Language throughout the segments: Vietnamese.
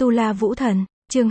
Tu La Vũ Thần, chương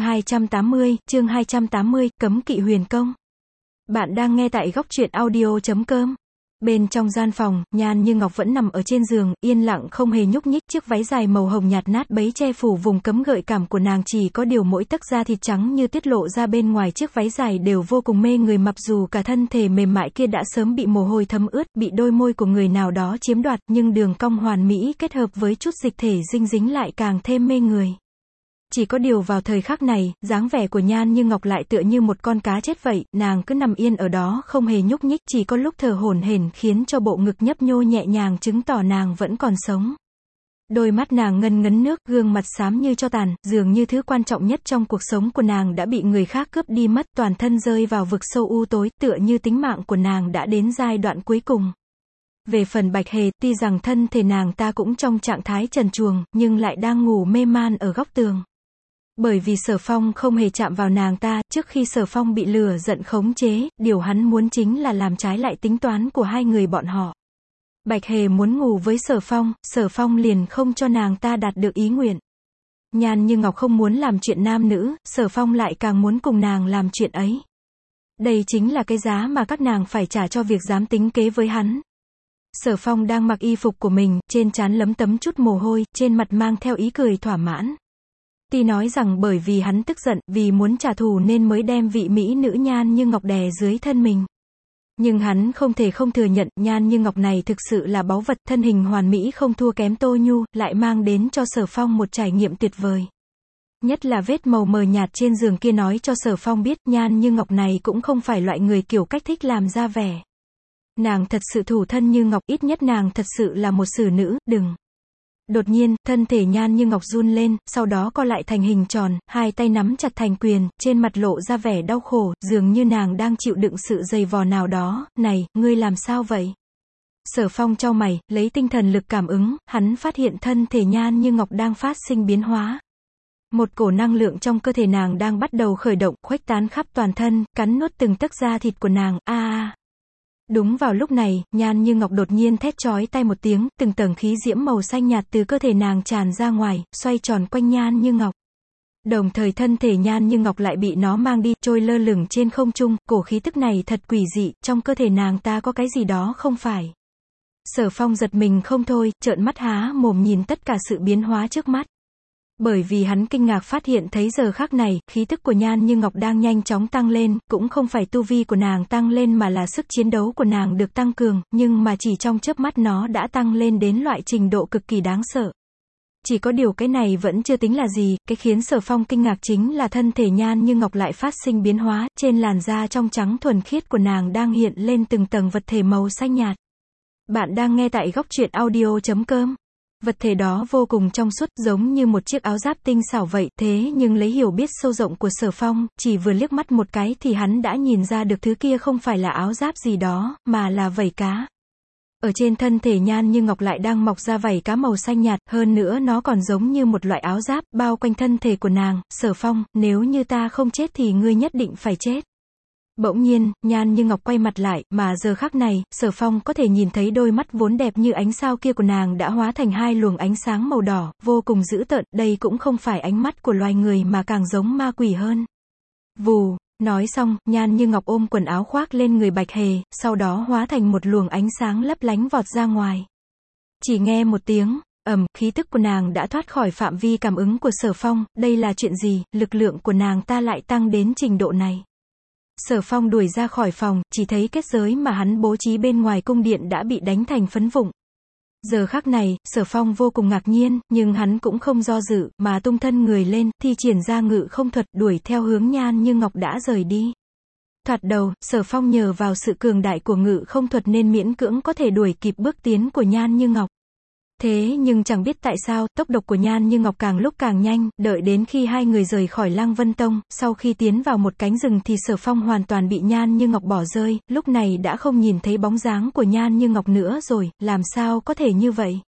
280, cấm kỵ huyền công. Bạn đang nghe tại góc truyện audio.com. Bên trong gian phòng, Nhan Như Ngọc vẫn nằm ở trên giường, yên lặng không hề nhúc nhích, chiếc váy dài màu hồng nhạt nát bấy che phủ vùng cấm gợi cảm của nàng, chỉ có điều mỗi tấc da thịt trắng như tiết lộ ra bên ngoài chiếc váy dài đều vô cùng mê người, mặc dù cả thân thể mềm mại kia đã sớm bị mồ hôi thấm ướt, bị đôi môi của người nào đó chiếm đoạt, nhưng đường cong hoàn mỹ kết hợp với chút dịch thể dinh dính lại càng thêm mê người. Chỉ có điều vào thời khắc này, dáng vẻ của Nhan Như Ngọc lại tựa như một con cá chết vậy, nàng cứ nằm yên ở đó không hề nhúc nhích, chỉ có lúc thở hổn hển khiến cho bộ ngực nhấp nhô nhẹ nhàng chứng tỏ nàng vẫn còn sống. Đôi mắt nàng ngân ngấn nước, gương mặt xám như tro tàn, dường như thứ quan trọng nhất trong cuộc sống của nàng đã bị người khác cướp đi mất, toàn thân rơi vào vực sâu u tối, tựa như tính mạng của nàng đã đến giai đoạn cuối cùng. Về phần Bạch Hề, tuy rằng thân thể nàng ta cũng trong trạng thái trần truồng, nhưng lại đang ngủ mê man ở góc tường. Bởi vì Sở Phong không hề chạm vào nàng ta, trước khi Sở Phong bị lửa giận khống chế, điều hắn muốn chính là làm trái lại tính toán của hai người bọn họ. Bạch Hề muốn ngủ với Sở Phong liền không cho nàng ta đạt được ý nguyện. Nhan Như Ngọc không muốn làm chuyện nam nữ, Sở Phong lại càng muốn cùng nàng làm chuyện ấy. Đây chính là cái giá mà các nàng phải trả cho việc dám tính kế với hắn. Sở Phong đang mặc y phục của mình, trên trán lấm tấm chút mồ hôi, trên mặt mang theo ý cười thỏa mãn. Tuy nói rằng bởi vì hắn tức giận, vì muốn trả thù nên mới đem vị mỹ nữ Nhan Như Ngọc đè dưới thân mình. Nhưng hắn không thể không thừa nhận, Nhan Như Ngọc này thực sự là báu vật, thân hình hoàn mỹ không thua kém Tô Nhu, lại mang đến cho Sở Phong một trải nghiệm tuyệt vời. Nhất là vết màu mờ nhạt trên giường kia nói cho Sở Phong biết, Nhan Như Ngọc này cũng không phải loại người kiểu cách thích làm ra vẻ. Nàng thật sự thủ thân như ngọc, ít nhất nàng thật sự là một xử nữ, đừng. Đột nhiên, thân thể Nhan Như Ngọc run lên, sau đó co lại thành hình tròn, hai tay nắm chặt thành quyền, trên mặt lộ ra vẻ đau khổ, dường như nàng đang chịu đựng sự dày vò nào đó. Này, ngươi làm sao vậy? Sở Phong chau mày, lấy tinh thần lực cảm ứng, hắn phát hiện thân thể Nhan Như Ngọc đang phát sinh biến hóa. Một cổ năng lượng trong cơ thể nàng đang bắt đầu khởi động, khuếch tán khắp toàn thân, cắn nuốt từng tấc da thịt của nàng. Đúng vào lúc này, Nhan Như Ngọc đột nhiên thét chói tai một tiếng, từng tầng khí diễm màu xanh nhạt từ cơ thể nàng tràn ra ngoài, xoay tròn quanh Nhan Như Ngọc. Đồng thời thân thể Nhan Như Ngọc lại bị nó mang đi, trôi lơ lửng trên không trung, cổ khí tức này thật quỷ dị, trong cơ thể nàng ta có cái gì đó không phải. Sở Phong giật mình không thôi, trợn mắt há mồm nhìn tất cả sự biến hóa trước mắt. Bởi vì hắn kinh ngạc phát hiện thấy giờ khắc này, khí tức của Nhan Như Ngọc đang nhanh chóng tăng lên, cũng không phải tu vi của nàng tăng lên mà là sức chiến đấu của nàng được tăng cường, nhưng mà chỉ trong chớp mắt nó đã tăng lên đến loại trình độ cực kỳ đáng sợ. Chỉ có điều cái này vẫn chưa tính là gì, cái khiến Sở Phong kinh ngạc chính là thân thể Nhan Như Ngọc lại phát sinh biến hóa, trên làn da trong trắng thuần khiết của nàng đang hiện lên từng tầng vật thể màu xanh nhạt. Bạn đang nghe tại góc truyện audio.com. Vật thể đó vô cùng trong suốt, giống như một chiếc áo giáp tinh xảo vậy, thế nhưng lấy hiểu biết sâu rộng của Sở Phong, chỉ vừa liếc mắt một cái thì hắn đã nhìn ra được thứ kia không phải là áo giáp gì đó, mà là vảy cá. Ở trên thân thể Nhan Như Ngọc lại đang mọc ra vảy cá màu xanh nhạt, hơn nữa nó còn giống như một loại áo giáp, bao quanh thân thể của nàng. Sở Phong, nếu như ta không chết thì ngươi nhất định phải chết. Bỗng nhiên, Nhan Như Ngọc quay mặt lại, mà giờ khắc này, Sở Phong có thể nhìn thấy đôi mắt vốn đẹp như ánh sao kia của nàng đã hóa thành hai luồng ánh sáng màu đỏ, vô cùng dữ tợn, đây cũng không phải ánh mắt của loài người mà càng giống ma quỷ hơn. Vù, nói xong, Nhan Như Ngọc ôm quần áo khoác lên người Bạch Hề, sau đó hóa thành một luồng ánh sáng lấp lánh vọt ra ngoài. Chỉ nghe một tiếng, khí tức của nàng đã thoát khỏi phạm vi cảm ứng của Sở Phong, đây là chuyện gì, lực lượng của nàng ta lại tăng đến trình độ này. Sở Phong đuổi ra khỏi phòng, chỉ thấy kết giới mà hắn bố trí bên ngoài cung điện đã bị đánh thành phấn vụn. Giờ khắc này, Sở Phong vô cùng ngạc nhiên, nhưng hắn cũng không do dự, mà tung thân người lên, thi triển ra ngự không thuật, đuổi theo hướng Nhan Như Ngọc đã rời đi. Thoạt đầu, Sở Phong nhờ vào sự cường đại của ngự không thuật nên miễn cưỡng có thể đuổi kịp bước tiến của Nhan Như Ngọc. Thế nhưng chẳng biết tại sao, tốc độ của Nhan Như Ngọc càng lúc càng nhanh, đợi đến khi hai người rời khỏi Lăng Vân Tông, sau khi tiến vào một cánh rừng thì Sở Phong hoàn toàn bị Nhan Như Ngọc bỏ rơi, lúc này đã không nhìn thấy bóng dáng của Nhan Như Ngọc nữa rồi, làm sao có thể như vậy?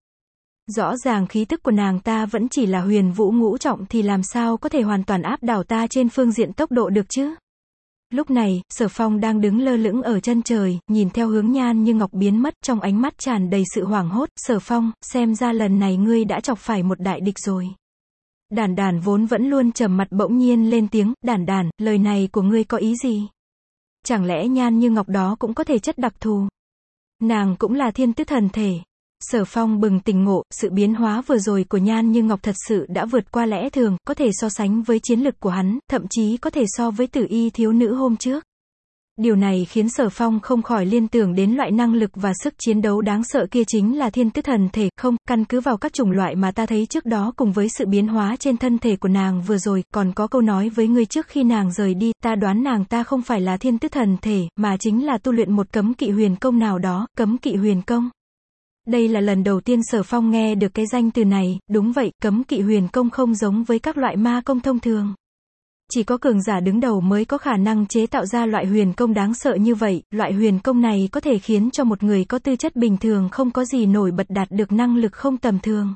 Rõ ràng khí tức của nàng ta vẫn chỉ là huyền vũ ngũ trọng thì làm sao có thể hoàn toàn áp đảo ta trên phương diện tốc độ được chứ? Lúc này, Sở Phong đang đứng lơ lửng ở chân trời, nhìn theo hướng Nhan Như Ngọc biến mất, trong ánh mắt tràn đầy sự hoảng hốt. Sở Phong, xem ra lần này ngươi đã chọc phải một đại địch rồi. Đản Đản vốn vẫn luôn trầm mặt bỗng nhiên lên tiếng, Đản Đản, lời này của ngươi có ý gì? Chẳng lẽ Nhan Như Ngọc đó cũng có thể chất đặc thù? Nàng cũng là thiên tứ thần thể. Sở Phong bừng tỉnh ngộ, sự biến hóa vừa rồi của Nhan Như Ngọc thật sự đã vượt qua lẽ thường, có thể so sánh với chiến lực của hắn, thậm chí có thể so với Tử Y thiếu nữ hôm trước. Điều này khiến Sở Phong không khỏi liên tưởng đến loại năng lực và sức chiến đấu đáng sợ kia chính là thiên tứ thần thể, không, căn cứ vào các chủng loại mà ta thấy trước đó cùng với sự biến hóa trên thân thể của nàng vừa rồi, còn có câu nói với ngươi trước khi nàng rời đi, ta đoán nàng ta không phải là thiên tứ thần thể, mà chính là tu luyện một cấm kỵ huyền công nào đó, cấm kỵ huyền công. Đây là lần đầu tiên Sở Phong nghe được cái danh từ này, đúng vậy, cấm kỵ huyền công không giống với các loại ma công thông thường. Chỉ có cường giả đứng đầu mới có khả năng chế tạo ra loại huyền công đáng sợ như vậy, loại huyền công này có thể khiến cho một người có tư chất bình thường không có gì nổi bật đạt được năng lực không tầm thường.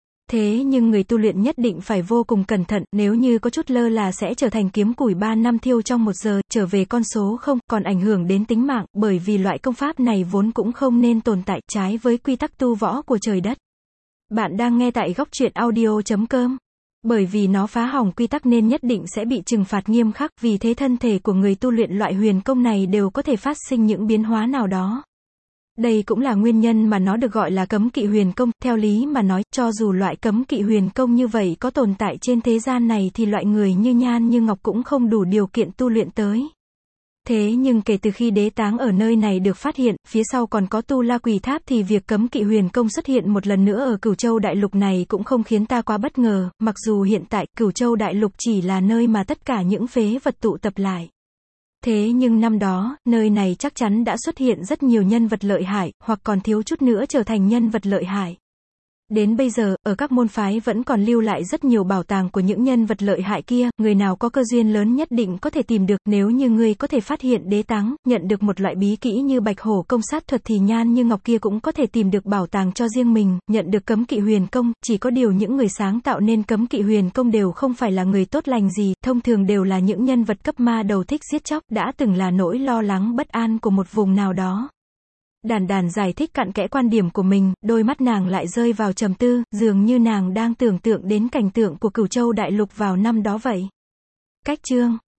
Thế nhưng người tu luyện nhất định phải vô cùng cẩn thận, nếu như có chút lơ là sẽ trở thành kiếm củi 3 năm thiêu trong 1 giờ, trở về con số không, còn ảnh hưởng đến tính mạng, bởi vì loại công pháp này vốn cũng không nên tồn tại, trái với quy tắc tu võ của trời đất. Bạn đang nghe tại góc truyện audio.com. Bởi vì nó phá hỏng quy tắc nên nhất định sẽ bị trừng phạt nghiêm khắc, vì thế thân thể của người tu luyện loại huyền công này đều có thể phát sinh những biến hóa nào đó. Đây cũng là nguyên nhân mà nó được gọi là cấm kỵ huyền công, theo lý mà nói, cho dù loại cấm kỵ huyền công như vậy có tồn tại trên thế gian này thì loại người như Nhan Như Ngọc cũng không đủ điều kiện tu luyện tới. Thế nhưng kể từ khi đế táng ở nơi này được phát hiện, phía sau còn có Tu La Quỷ Tháp thì việc cấm kỵ huyền công xuất hiện một lần nữa ở Cửu Châu Đại Lục này cũng không khiến ta quá bất ngờ, mặc dù hiện tại Cửu Châu Đại Lục chỉ là nơi mà tất cả những phế vật tụ tập lại. Thế nhưng năm đó, nơi này chắc chắn đã xuất hiện rất nhiều nhân vật lợi hại, hoặc còn thiếu chút nữa trở thành nhân vật lợi hại. Đến bây giờ, ở các môn phái vẫn còn lưu lại rất nhiều bảo tàng của những nhân vật lợi hại kia, người nào có cơ duyên lớn nhất định có thể tìm được, nếu như ngươi có thể phát hiện đế táng, nhận được một loại bí kỹ như Bạch Hổ công sát thuật thì Nhan Như Ngọc kia cũng có thể tìm được bảo tàng cho riêng mình, nhận được cấm kỵ huyền công, chỉ có điều những người sáng tạo nên cấm kỵ huyền công đều không phải là người tốt lành gì, thông thường đều là những nhân vật cấp ma đầu thích giết chóc, đã từng là nỗi lo lắng bất an của một vùng nào đó. Đản Đản giải thích cặn kẽ quan điểm của mình, đôi mắt nàng lại rơi vào trầm tư, dường như nàng đang tưởng tượng đến cảnh tượng của Cửu Châu Đại Lục vào năm đó vậy. Cách chương